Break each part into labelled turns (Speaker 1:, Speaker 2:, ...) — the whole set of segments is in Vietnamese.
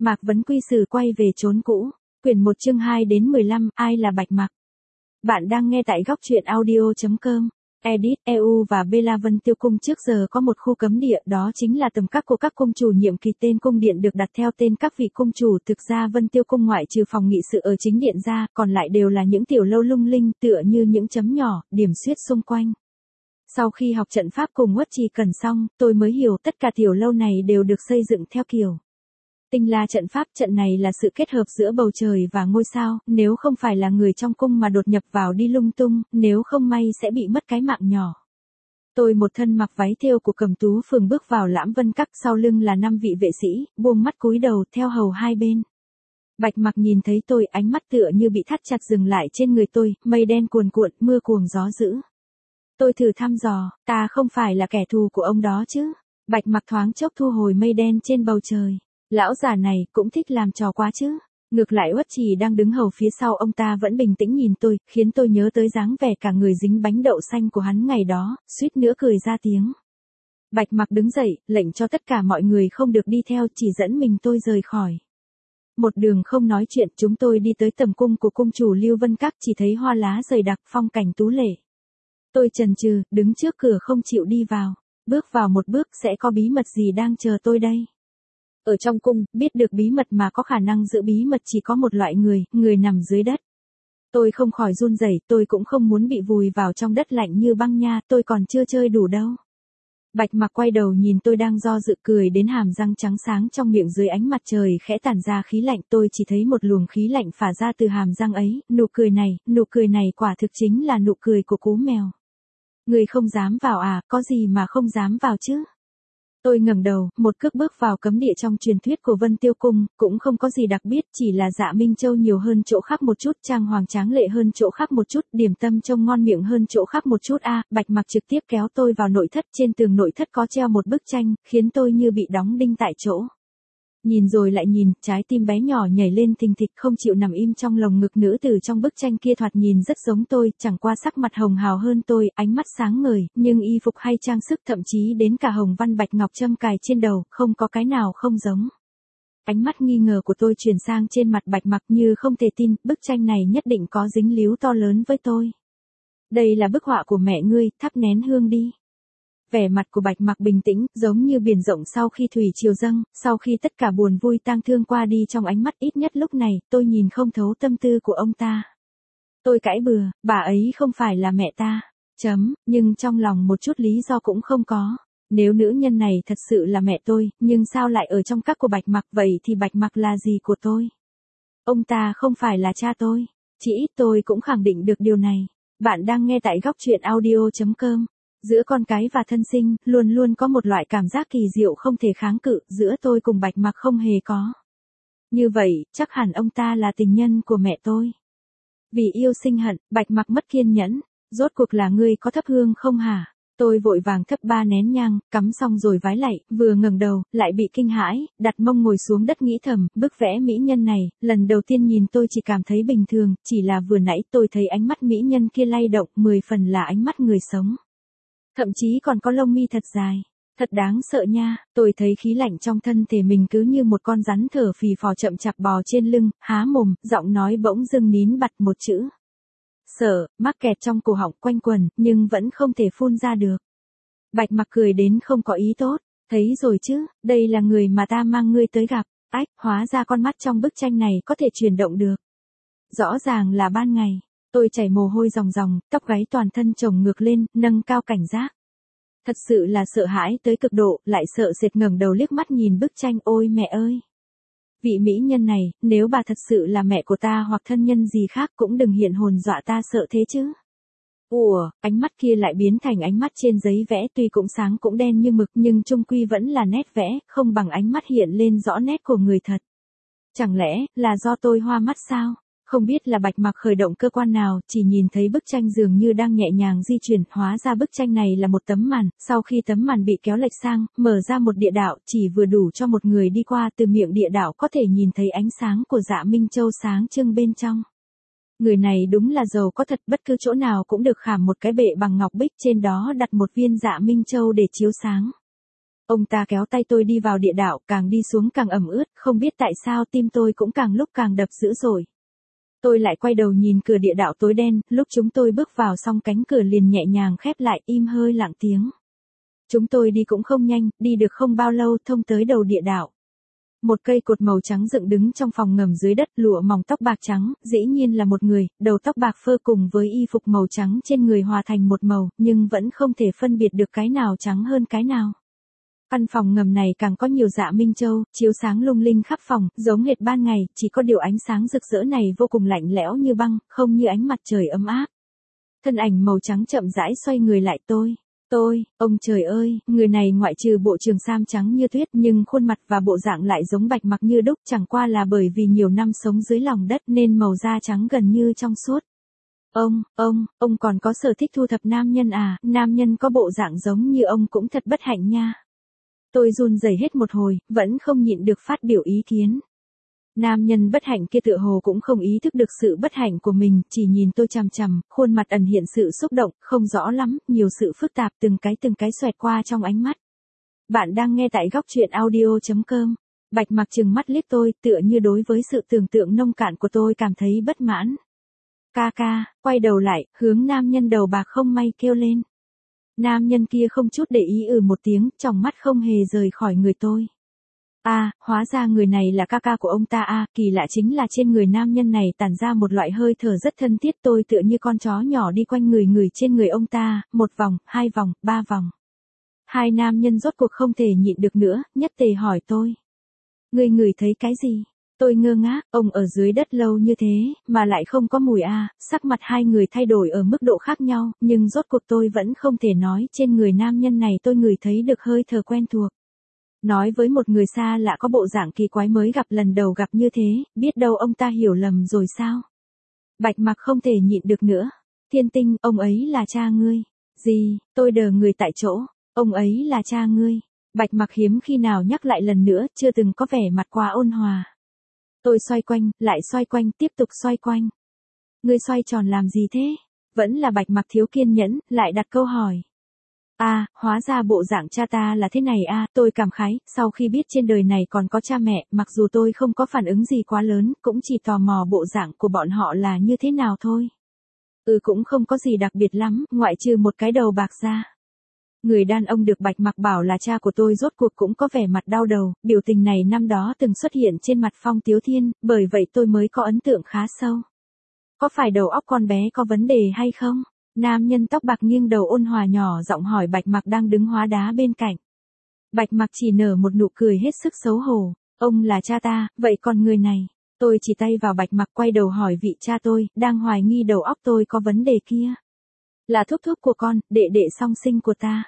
Speaker 1: Mạc Vấn Quy Sử quay về chốn cũ. Quyển 1 chương 2 đến 15, ai là Bạch Mặc? Bạn đang nghe tại góc truyện audio.com. Edit, EU và Bella Vân Tiêu Cung trước giờ có một khu cấm địa, đó chính là tầm các của các cung chủ nhiệm kỳ. Tên cung điện được đặt theo tên các vị cung chủ. Thực ra Vân Tiêu Cung ngoại trừ phòng nghị sự ở chính điện ra, còn lại đều là những tiểu lâu lung linh tựa như những chấm nhỏ, điểm xuyết xung quanh. Sau khi học trận pháp cùng Uất Trì Cần xong, tôi mới hiểu tất cả tiểu lâu này đều được xây dựng theo kiểu Tinh La trận pháp. Trận này là sự kết hợp giữa bầu trời và ngôi sao, nếu không phải là người trong cung mà đột nhập vào đi lung tung, nếu không may sẽ bị mất cái mạng nhỏ. Tôi một thân mặc váy thêu của Cẩm Tú Phường bước vào Lãm Vân Các, sau lưng là 5 vị vệ sĩ, buông mắt cúi đầu theo hầu hai bên. Bạch Mặc nhìn thấy tôi, ánh mắt tựa như bị thắt chặt dừng lại trên người tôi, mây đen cuồn cuộn, mưa cuồng gió dữ. Tôi thử thăm dò, ta không phải là kẻ thù của ông đó chứ? Bạch Mặc thoáng chốc thu hồi mây đen trên bầu trời. Lão già này cũng thích làm trò quá chứ. Ngược lại Uất Trì đang đứng hầu phía sau ông ta vẫn bình tĩnh nhìn tôi, khiến tôi nhớ tới dáng vẻ cả người dính bánh đậu xanh của hắn ngày đó, suýt nữa cười ra tiếng. Bạch Mặc đứng dậy, lệnh cho tất cả mọi người không được đi theo, chỉ dẫn mình tôi rời khỏi. Một đường không nói chuyện, chúng tôi đi tới tầm cung của cung chủ Lưu Vân Các, chỉ thấy hoa lá dày đặc, phong cảnh tú lệ. Tôi chần chừ, đứng trước cửa không chịu đi vào. Bước vào một bước sẽ có bí mật gì đang chờ tôi đây? Ở trong cung, biết được bí mật mà có khả năng giữ bí mật chỉ có một loại người, người nằm dưới đất. Tôi không khỏi run rẩy, tôi cũng không muốn bị vùi vào trong đất lạnh như băng nha, tôi còn chưa chơi đủ đâu. Bạch Mặc quay đầu nhìn tôi đang do dự, cười đến hàm răng trắng sáng trong miệng, dưới ánh mặt trời khẽ tản ra khí lạnh. Tôi chỉ thấy một luồng khí lạnh phả ra từ hàm răng ấy, nụ cười này quả thực chính là nụ cười của cú mèo. Người không dám vào à? Có gì mà không dám vào chứ? Tôi ngẩng đầu, một cước bước vào cấm địa trong truyền thuyết của Vân Tiêu Cung, cũng không có gì đặc biệt, chỉ là Dạ Minh Châu nhiều hơn chỗ khác một chút, trang hoàng tráng lệ hơn chỗ khác một chút, điểm tâm trông ngon miệng hơn chỗ khác một chút a. Bạch Mặc trực tiếp kéo tôi vào nội thất, trên tường nội thất có treo một bức tranh, khiến tôi như bị đóng đinh tại chỗ. Nhìn rồi lại nhìn, trái tim bé nhỏ nhảy lên thình thịch, không chịu nằm im trong lồng ngực. Nữ tử trong bức tranh kia thoạt nhìn rất giống tôi, chẳng qua sắc mặt hồng hào hơn tôi, ánh mắt sáng ngời, nhưng y phục hay trang sức, thậm chí đến cả hồng văn bạch ngọc châm cài trên đầu, không có cái nào không giống. Ánh mắt nghi ngờ của tôi chuyển sang trên mặt Bạch Mặc, như không thể tin, bức tranh này nhất định có dính líu to lớn với tôi. Đây là bức họa của mẹ ngươi, thắp nén hương đi. Vẻ mặt của Bạch Mặc bình tĩnh, giống như biển rộng sau khi thủy triều dâng, sau khi tất cả buồn vui tang thương qua đi. Trong ánh mắt ít nhất lúc này, tôi nhìn không thấu tâm tư của ông ta. Tôi cãi bừa, bà ấy không phải là mẹ ta. Nhưng trong lòng một chút lý do cũng không có. Nếu nữ nhân này thật sự là mẹ tôi, nhưng sao lại ở trong các của Bạch Mặc, vậy thì Bạch Mặc là gì của tôi? Ông ta không phải là cha tôi. Chỉ ít tôi cũng khẳng định được điều này. Bạn đang nghe tại góc truyện audio.com. Giữa con cái và thân sinh, luôn luôn có một loại cảm giác kỳ diệu không thể kháng cự, giữa tôi cùng Bạch Mặc không hề có. Như vậy, chắc hẳn ông ta là tình nhân của mẹ tôi. Vì yêu sinh hận, Bạch Mặc mất kiên nhẫn. Rốt cuộc là ngươi có thắp hương không hả? Tôi vội vàng thắp 3 nén nhang, cắm xong rồi vái lạy, vừa ngẩng đầu, lại bị kinh hãi, đặt mông ngồi xuống đất nghĩ thầm, bức vẽ mỹ nhân này, lần đầu tiên nhìn tôi chỉ cảm thấy bình thường, chỉ là vừa nãy tôi thấy ánh mắt mỹ nhân kia lay động, 10 phần là ánh mắt người sống. Thậm chí còn có lông mi thật dài. Thật đáng sợ nha, tôi thấy khí lạnh trong thân thể mình cứ như một con rắn thở phì phò chậm chạp bò trên lưng, há mồm, giọng nói bỗng dưng nín bặt một chữ. Sợ, mắc kẹt trong cổ họng quanh quẩn, nhưng vẫn không thể phun ra được. Bạch Mặc cười đến không có ý tốt, thấy rồi chứ, đây là người mà ta mang ngươi tới gặp. Ách, hóa ra con mắt trong bức tranh này có thể chuyển động được. Rõ ràng là ban ngày. Tôi chảy mồ hôi ròng ròng, tóc gáy toàn thân chồng ngược lên, nâng cao cảnh giác. Thật sự là sợ hãi tới cực độ, lại sợ sệt, ngẩng đầu liếc mắt nhìn bức tranh, ôi mẹ ơi. Vị mỹ nhân này, nếu bà thật sự là mẹ của ta hoặc thân nhân gì khác cũng đừng hiện hồn dọa ta sợ thế chứ. Ủa, ánh mắt kia lại biến thành ánh mắt trên giấy vẽ, tuy cũng sáng cũng đen như mực nhưng chung quy vẫn là nét vẽ, không bằng ánh mắt hiện lên rõ nét của người thật. Chẳng lẽ là do tôi hoa mắt sao? Không biết là Bạch Mặc khởi động cơ quan nào, chỉ nhìn thấy bức tranh dường như đang nhẹ nhàng di chuyển, hóa ra bức tranh này là một tấm màn, sau khi tấm màn bị kéo lệch sang, mở ra một địa đạo, chỉ vừa đủ cho một người đi qua, từ miệng địa đạo có thể nhìn thấy ánh sáng của Dạ Minh Châu sáng trưng bên trong. Người này đúng là giàu có thật, bất cứ chỗ nào cũng được khảm một cái bệ bằng ngọc bích, trên đó đặt một viên Dạ Minh Châu để chiếu sáng. Ông ta kéo tay tôi đi vào địa đạo, càng đi xuống càng ẩm ướt, không biết tại sao tim tôi cũng càng lúc càng đập dữ dội. Tôi lại quay đầu nhìn cửa địa đạo tối đen, lúc chúng tôi bước vào xong cánh cửa liền nhẹ nhàng khép lại, im hơi lặng tiếng. Chúng tôi đi cũng không nhanh, đi được không bao lâu thông tới đầu địa đạo. Một cây cột màu trắng dựng đứng trong phòng ngầm dưới đất, lụa mỏng tóc bạc trắng, dĩ nhiên là một người, đầu tóc bạc phơ cùng với y phục màu trắng trên người hòa thành một màu, nhưng vẫn không thể phân biệt được cái nào trắng hơn cái nào. Căn phòng ngầm này càng có nhiều dạ minh châu, chiếu sáng lung linh khắp phòng, giống hệt ban ngày, chỉ có điều ánh sáng rực rỡ này vô cùng lạnh lẽo như băng, không như ánh mặt trời ấm áp. Thân ảnh màu trắng chậm rãi xoay người lại ông trời ơi, người này ngoại trừ bộ trường sam trắng như tuyết nhưng khuôn mặt và bộ dạng lại giống Bạch Mặc như đúc, chẳng qua là bởi vì nhiều năm sống dưới lòng đất nên màu da trắng gần như trong suốt. Ông còn có sở thích thu thập nam nhân à, nam nhân có bộ dạng giống như ông cũng thật bất hạnh nha. Tôi run rẩy hết một hồi, vẫn không nhịn được phát biểu ý kiến. Nam nhân bất hạnh kia tựa hồ cũng không ý thức được sự bất hạnh của mình, chỉ nhìn tôi chằm chằm, khuôn mặt ẩn hiện sự xúc động, không rõ lắm, nhiều sự phức tạp từng cái xoẹt qua trong ánh mắt. Bạn đang nghe tại góc truyện audio.com. Bạch Mặc trừng mắt liếc tôi, tựa như đối với sự tưởng tượng nông cạn của tôi cảm thấy bất mãn. Ca, quay đầu lại, hướng nam nhân đầu bạc không may kêu lên. Nam nhân kia không chút để ý một tiếng, tròng mắt không hề rời khỏi người tôi. Hóa ra người này là ca của ông ta kỳ lạ chính là trên người nam nhân này tản ra một loại hơi thở rất thân thiết, tôi tựa như con chó nhỏ đi quanh người trên người ông ta, 1 vòng, 2 vòng, 3 vòng. Hai nam nhân rốt cuộc không thể nhịn được nữa, nhất tề hỏi tôi. Ngươi ngửi thấy cái gì? Tôi ngơ ngác, ông ở dưới đất lâu như thế, mà lại không có mùi sắc mặt hai người thay đổi ở mức độ khác nhau, nhưng rốt cuộc tôi vẫn không thể nói trên người nam nhân này tôi ngửi thấy được hơi thở quen thuộc. Nói với một người xa lạ có bộ dạng kỳ quái mới gặp lần đầu gặp như thế, biết đâu ông ta hiểu lầm rồi sao? Bạch Mặc không thể nhịn được nữa. Thiên Tinh, ông ấy là cha ngươi. Gì? Tôi đờ người tại chỗ. Ông ấy là cha ngươi. Bạch Mặc hiếm khi nào nhắc lại lần nữa, chưa từng có vẻ mặt quá ôn hòa. Tôi xoay quanh, lại xoay quanh, tiếp tục xoay quanh. Ngươi xoay tròn làm gì thế? Vẫn là Bạch Mặc thiếu kiên nhẫn, lại đặt câu hỏi. Hóa ra bộ dạng cha ta là thế này tôi cảm khái, sau khi biết trên đời này còn có cha mẹ, mặc dù tôi không có phản ứng gì quá lớn, cũng chỉ tò mò bộ dạng của bọn họ là như thế nào thôi. Cũng không có gì đặc biệt lắm, ngoại trừ một cái đầu bạc ra. Người đàn ông được Bạch Mặc bảo là cha của tôi rốt cuộc cũng có vẻ mặt đau đầu, biểu tình này năm đó từng xuất hiện trên mặt Phong Tiếu Thiên, bởi vậy tôi mới có ấn tượng khá sâu. Có phải đầu óc con bé có vấn đề hay không? Nam nhân tóc bạc nghiêng đầu ôn hòa nhỏ giọng hỏi Bạch Mặc đang đứng hóa đá bên cạnh. Bạch Mặc chỉ nở một nụ cười hết sức xấu hổ. Ông là cha ta, vậy còn người này? Tôi chỉ tay vào Bạch Mặc quay đầu hỏi vị cha tôi, đang hoài nghi đầu óc tôi có vấn đề kia. Là thúc thúc của con, đệ đệ song sinh của ta.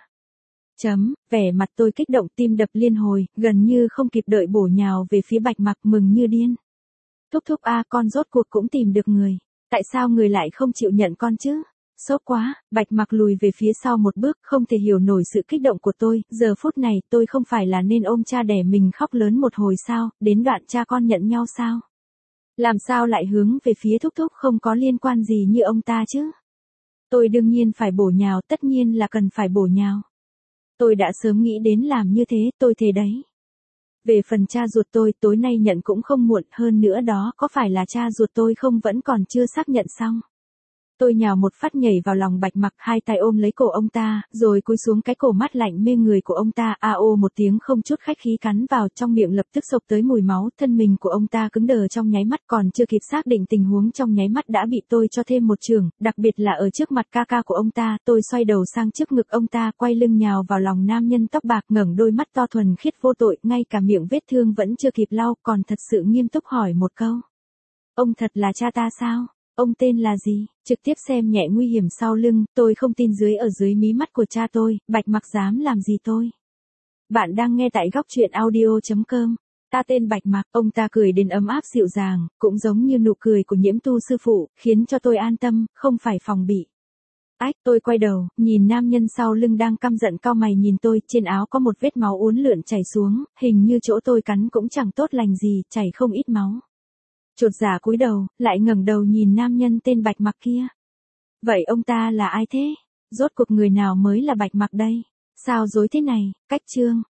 Speaker 1: Vẻ mặt tôi kích động tim đập liên hồi, gần như không kịp đợi bổ nhào về phía Bạch Mặc mừng như điên. Thúc thúc con rốt cuộc cũng tìm được người. Tại sao người lại không chịu nhận con chứ? Sốt quá, Bạch Mặc lùi về phía sau một bước, không thể hiểu nổi sự kích động của tôi, giờ phút này tôi không phải là nên ôm cha đẻ mình khóc lớn một hồi sao, đến đoạn cha con nhận nhau sao? Làm sao lại hướng về phía thúc thúc không có liên quan gì như ông ta chứ? Tôi đương nhiên phải bổ nhào, tất nhiên là cần phải bổ nhào. Tôi đã sớm nghĩ đến làm như thế, tôi thề đấy. Về phần cha ruột tôi, tối nay nhận cũng không muộn, hơn nữa đó có phải là cha ruột tôi không vẫn còn chưa xác nhận xong. Tôi nhào một phát nhảy vào lòng Bạch Mặc, hai tay ôm lấy cổ ông ta, rồi cúi xuống cái cổ mát lạnh mê người của ông ta, một tiếng không chút khách khí cắn vào, trong miệng lập tức xộc tới mùi máu, thân mình của ông ta cứng đờ trong nháy mắt, còn chưa kịp xác định tình huống trong nháy mắt đã bị tôi cho thêm một chưởng, đặc biệt là ở trước mặt ca của ông ta, tôi xoay đầu sang trước ngực ông ta, quay lưng nhào vào lòng nam nhân tóc bạc, ngẩng đôi mắt to thuần khiết vô tội, ngay cả miệng vết thương vẫn chưa kịp lau, còn thật sự nghiêm túc hỏi một câu. Ông thật là cha ta sao? Ông tên là gì? Trực tiếp xem nhẹ nguy hiểm sau lưng, tôi không tin ở dưới mí mắt của cha tôi, Bạch Mặc dám làm gì tôi. Bạn đang nghe tại góc truyện audio.com. Ta tên Bạch Mặc, ông ta cười đến ấm áp dịu dàng, cũng giống như nụ cười của Nhiễm Tu sư phụ, khiến cho tôi an tâm, không phải phòng bị. Tôi quay đầu, nhìn nam nhân sau lưng đang căm giận cau mày nhìn tôi, trên áo có một vết máu uốn lượn chảy xuống, hình như chỗ tôi cắn cũng chẳng tốt lành gì, chảy không ít máu. Chột dạ cúi đầu, lại ngẩng đầu nhìn nam nhân tên Bạch Mặc kia. Vậy ông ta là ai thế? Rốt cuộc người nào mới là Bạch Mặc đây? Sao dối thế này? Cách chương.